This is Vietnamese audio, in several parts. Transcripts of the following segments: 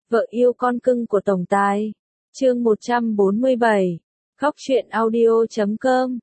Vợ yêu con cưng của tổng tài. Chương 147. Khóc chuyện audio.com.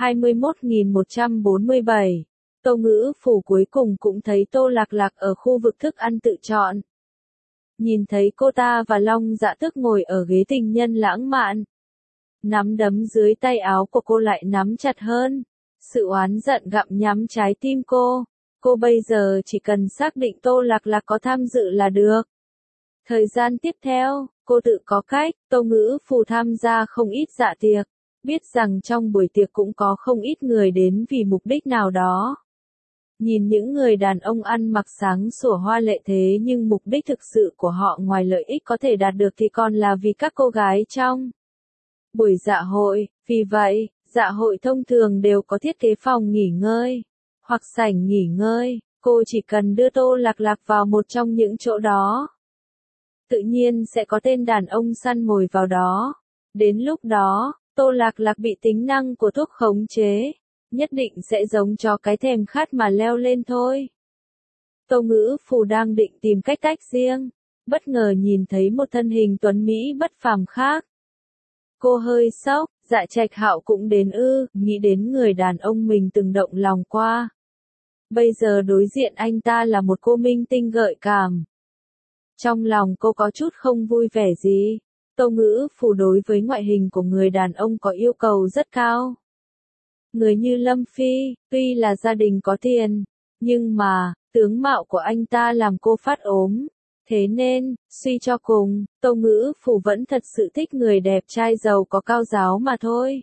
21.147. Tô Ngữ Phủ cuối cùng cũng thấy Tô Lạc Lạc ở khu vực thức ăn tự chọn. Nhìn thấy cô ta và Long Dạ Tước ngồi ở ghế tình nhân lãng mạn. Nắm đấm dưới tay áo của cô lại nắm chặt hơn. Sự oán giận gặm nhắm trái tim cô. Cô bây giờ chỉ cần xác định Tô Lạc Lạc có tham dự là được. Thời gian tiếp theo, cô tự có cách. Tô Ngữ Phủ tham gia không ít dạ tiệc. Biết rằng trong buổi tiệc cũng có không ít người đến vì mục đích nào đó. Nhìn những người đàn ông ăn mặc sáng sủa hoa lệ thế nhưng mục đích thực sự của họ ngoài lợi ích có thể đạt được thì còn là vì các cô gái trong buổi dạ hội. Vì vậy, dạ hội thông thường đều có thiết kế phòng nghỉ ngơi hoặc sảnh nghỉ ngơi. Cô chỉ cần đưa Tô Lạc Lạc vào một trong những chỗ đó, tự nhiên sẽ có tên đàn ông săn mồi vào đó. Đến lúc đó, Tô Lạc Lạc bị tính năng của thuốc khống chế, nhất định sẽ giống cho cái thèm khát mà leo lên thôi. Tô Ngữ Phủ đang định tìm cách tách riêng, bất ngờ nhìn thấy một thân hình tuấn mỹ bất phàm khác. Cô hơi sốc, Dạ Trạch Hạo cũng đến ư, nghĩ đến người đàn ông mình từng động lòng qua. Bây giờ đối diện anh ta là một cô minh tinh gợi cảm. Trong lòng cô có chút không vui vẻ gì. Tô Ngữ Phủ đối với ngoại hình của người đàn ông có yêu cầu rất cao. Người như Lâm Phi, tuy là gia đình có tiền, nhưng mà, tướng mạo của anh ta làm cô phát ốm. Thế nên, suy cho cùng, Tô Ngữ Phủ vẫn thật sự thích người đẹp trai giàu có cao giáo mà thôi.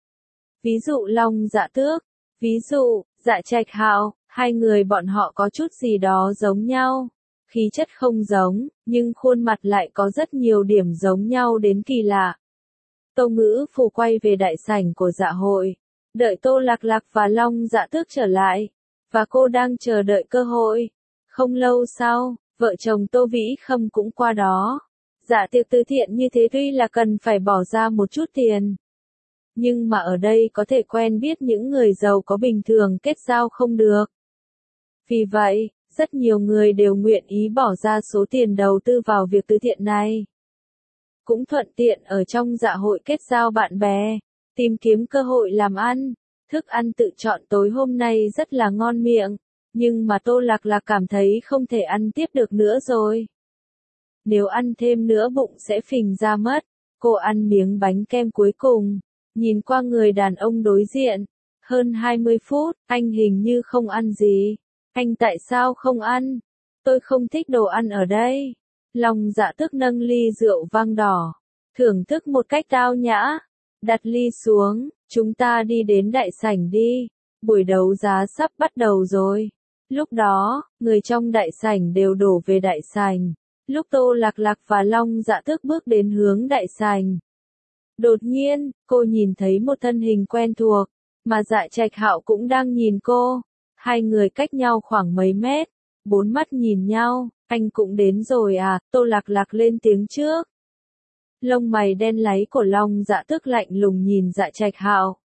Ví dụ Long Dạ Tước, ví dụ, Dạ Trạch Hạo, hai người bọn họ có chút gì đó giống nhau. Khí chất không giống, nhưng khuôn mặt lại có rất nhiều điểm giống nhau đến kỳ lạ. Tô Ngữ Phủ quay về đại sảnh của dạ hội, đợi Tô Lạc Lạc và Long Dạ Tước trở lại, và cô đang chờ đợi cơ hội. Không lâu sau, vợ chồng Tô Vĩ Khâm cũng qua đó. Dạ tiệc từ thiện như thế tuy là cần phải bỏ ra một chút tiền, nhưng mà ở đây có thể quen biết những người giàu có bình thường kết giao không được. Vì vậy, rất nhiều người đều nguyện ý bỏ ra số tiền đầu tư vào việc từ thiện này. Cũng thuận tiện ở trong dạ hội kết giao bạn bè, tìm kiếm cơ hội làm ăn. Thức ăn tự chọn tối hôm nay rất là ngon miệng, nhưng mà Tô Lạc Lạc cảm thấy không thể ăn tiếp được nữa rồi. Nếu ăn thêm nữa bụng sẽ phình ra mất. Cô ăn miếng bánh kem cuối cùng, nhìn qua người đàn ông đối diện. Hơn 20 phút, anh hình như không ăn gì. Anh tại sao không ăn? Tôi không thích đồ ăn ở đây. Long Dạ Tước nâng ly rượu vang đỏ, thưởng thức một cách tao nhã. Đặt ly xuống, chúng ta đi đến đại sảnh đi. Buổi đấu giá sắp bắt đầu rồi. Lúc đó, người trong đại sảnh đều đổ về đại sảnh. Lúc Tô Lạc Lạc và Long Dạ Tước bước đến hướng đại sảnh, đột nhiên, cô nhìn thấy một thân hình quen thuộc, mà Dạ Trạch Hạo cũng đang nhìn cô. Hai người cách nhau khoảng mấy mét, bốn mắt nhìn nhau. Anh cũng đến rồi à? Tô Lạc Lạc lên tiếng trước. Lông mày đen láy của Long Dạ Tước lạnh lùng nhìn Dạ Trạch Hạo.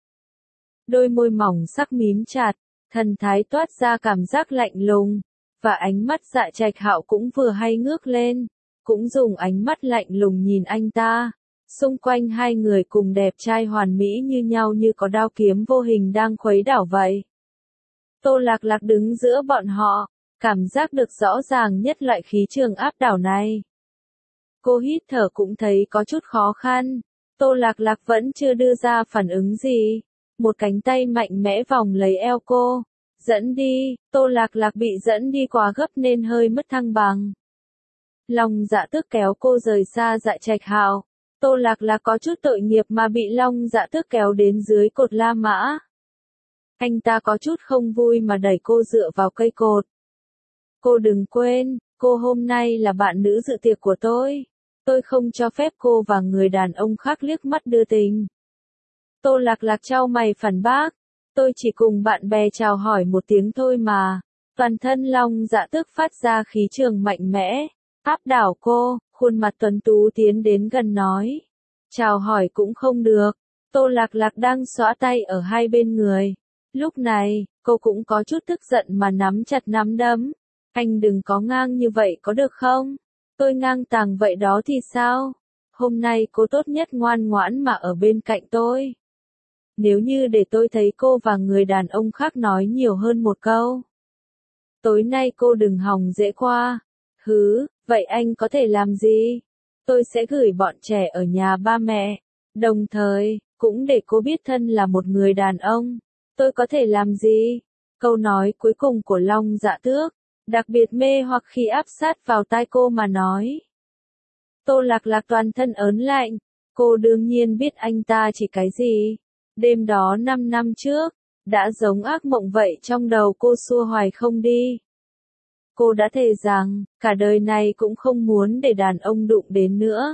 Đôi môi mỏng sắc mím chặt, thần thái toát ra cảm giác lạnh lùng, và ánh mắt Dạ Trạch Hạo cũng vừa hay ngước lên, cũng dùng ánh mắt lạnh lùng nhìn anh ta. Xung quanh hai người cùng đẹp trai hoàn mỹ như nhau như có đao kiếm vô hình đang khuấy đảo vậy. Tô Lạc Lạc đứng giữa bọn họ, cảm giác được rõ ràng nhất loại khí trường áp đảo này. Cô hít thở cũng thấy có chút khó khăn. Tô Lạc Lạc vẫn chưa đưa ra phản ứng gì. Một cánh tay mạnh mẽ vòng lấy eo cô. Dẫn đi. Tô Lạc Lạc bị dẫn đi quá gấp nên hơi mất thăng bằng. Long Dạ Tước kéo cô rời xa Dạ Trạch Hạo. Tô Lạc Lạc có chút tội nghiệp mà bị Long Dạ Tước kéo đến dưới cột La Mã. Anh ta có chút không vui mà đẩy cô dựa vào cây cột. Cô đừng quên, cô hôm nay là bạn nữ dự tiệc của tôi. Tôi không cho phép cô và người đàn ông khác liếc mắt đưa tình. Tô Lạc Lạc chau mày phản bác. Tôi chỉ cùng bạn bè chào hỏi một tiếng thôi mà. Toàn thân Long Dạ Tước phát ra khí trường mạnh mẽ, áp đảo cô, khuôn mặt tuấn tú tiến đến gần nói. Chào hỏi cũng không được. Tô Lạc Lạc đang xõa tay ở hai bên người. Lúc này, cô cũng có chút tức giận mà nắm chặt nắm đấm. Anh đừng có ngang như vậy có được không? Tôi ngang tàng vậy đó thì sao? Hôm nay cô tốt nhất ngoan ngoãn mà ở bên cạnh tôi. Nếu như để tôi thấy cô và người đàn ông khác nói nhiều hơn một câu. Tối nay cô đừng hòng dễ qua. Hứ, vậy anh có thể làm gì? Tôi sẽ gửi bọn trẻ ở nhà ba mẹ. Đồng thời, cũng để cô biết thân là một người đàn ông. Tôi có thể làm gì? Câu nói cuối cùng của Long Dạ Tước, đặc biệt mê hoặc khi áp sát vào tai cô mà nói. Tô Lạc Lạc toàn thân ớn lạnh. Cô đương nhiên biết anh ta chỉ cái gì. Đêm đó 5 năm trước, đã giống ác mộng vậy trong đầu cô xua hoài không đi. Cô đã thề rằng, cả đời này cũng không muốn để đàn ông đụng đến nữa.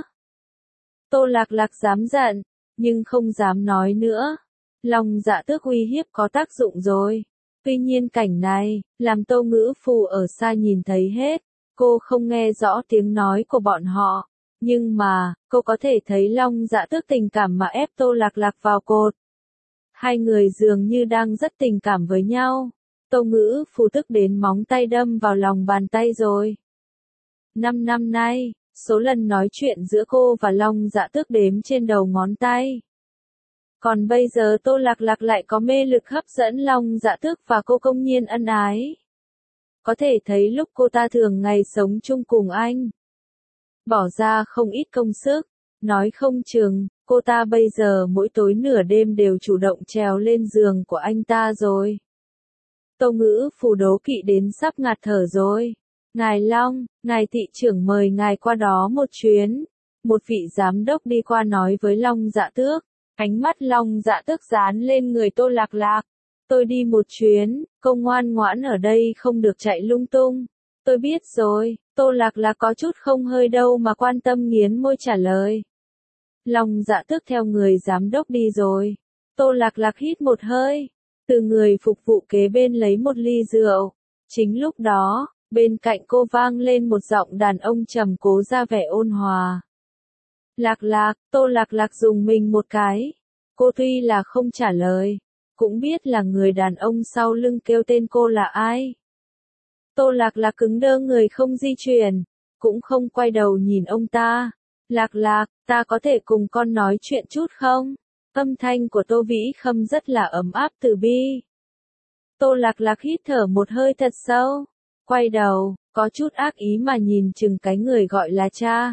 Tô Lạc Lạc dám giận, nhưng không dám nói nữa. Long Dạ Tước uy hiếp có tác dụng rồi. Tuy nhiên cảnh này, làm Tô Ngữ Phù ở xa nhìn thấy hết. Cô không nghe rõ tiếng nói của bọn họ. Nhưng mà, cô có thể thấy Long Dạ Tước tình cảm mà ép Tô Lạc Lạc vào cột. Hai người dường như đang rất tình cảm với nhau. Tô Ngữ Phù tức đến móng tay đâm vào lòng bàn tay rồi. 5 năm nay, số lần nói chuyện giữa cô và Long Dạ Tước đếm trên đầu ngón tay. Còn bây giờ Tô Lạc Lạc lại có mê lực hấp dẫn Long Dạ Tước và cô công nhiên ân ái. Có thể thấy lúc cô ta thường ngày sống chung cùng anh. Bỏ ra không ít công sức. Nói không chừng, cô ta bây giờ mỗi tối nửa đêm đều chủ động trèo lên giường của anh ta rồi. Tô Ngữ Phù đố kỵ đến sắp ngạt thở rồi. Ngài Long, ngài thị trưởng mời ngài qua đó một chuyến. Một vị giám đốc đi qua nói với Long Dạ Tước. Ánh mắt Long Dạ Tước dán lên người Tô Lạc Lạc. Tôi đi một chuyến, cô ngoan ngoãn ở đây không được chạy lung tung. Tôi biết rồi, Tô Lạc Lạc có chút không hơi đâu mà quan tâm nghiến môi trả lời. Long Dạ Tước theo người giám đốc đi rồi. Tô Lạc Lạc hít một hơi. Từ người phục vụ kế bên lấy một ly rượu. Chính lúc đó, bên cạnh cô vang lên một giọng đàn ông trầm cố ra vẻ ôn hòa. Lạc Lạc, Tô Lạc Lạc dùng mình một cái. Cô tuy là không trả lời, cũng biết là người đàn ông sau lưng kêu tên cô là ai. Tô Lạc Lạc cứng đơ người không di chuyển, cũng không quay đầu nhìn ông ta. Lạc Lạc, ta có thể cùng con nói chuyện chút không? Âm thanh của Tô Vĩ Khâm rất là ấm áp từ bi. Tô Lạc Lạc hít thở một hơi thật sâu, quay đầu, có chút ác ý mà nhìn chừng cái người gọi là cha.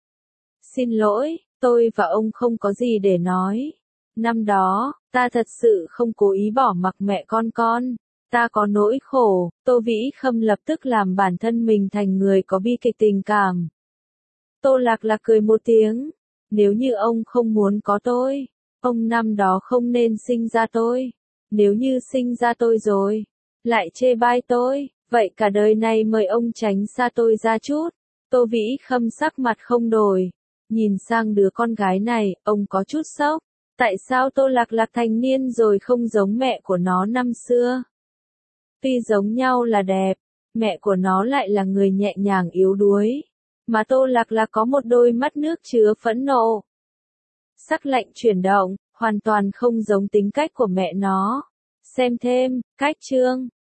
Xin lỗi, tôi và ông không có gì để nói. Năm đó, ta thật sự không cố ý bỏ mặc mẹ con. Ta có nỗi khổ. Tô Vĩ Khâm lập tức làm bản thân mình thành người có bi kịch tình cảm. Tô Lạc Lạc cười một tiếng. Nếu như ông không muốn có tôi, ông năm đó không nên sinh ra tôi. Nếu như sinh ra tôi rồi, lại chê bai tôi, vậy cả đời này mời ông tránh xa tôi ra chút. Tô Vĩ Khâm sắc mặt không đổi. Nhìn sang đứa con gái này, ông có chút sốc. Tại sao Tô Lạc Lạc thành niên rồi không giống mẹ của nó năm xưa? Tuy giống nhau là đẹp, mẹ của nó lại là người nhẹ nhàng yếu đuối. Mà Tô Lạc Lạc có một đôi mắt nước chứa phẫn nộ. Sắc lạnh chuyển động, hoàn toàn không giống tính cách của mẹ nó. Xem thêm, cách chương.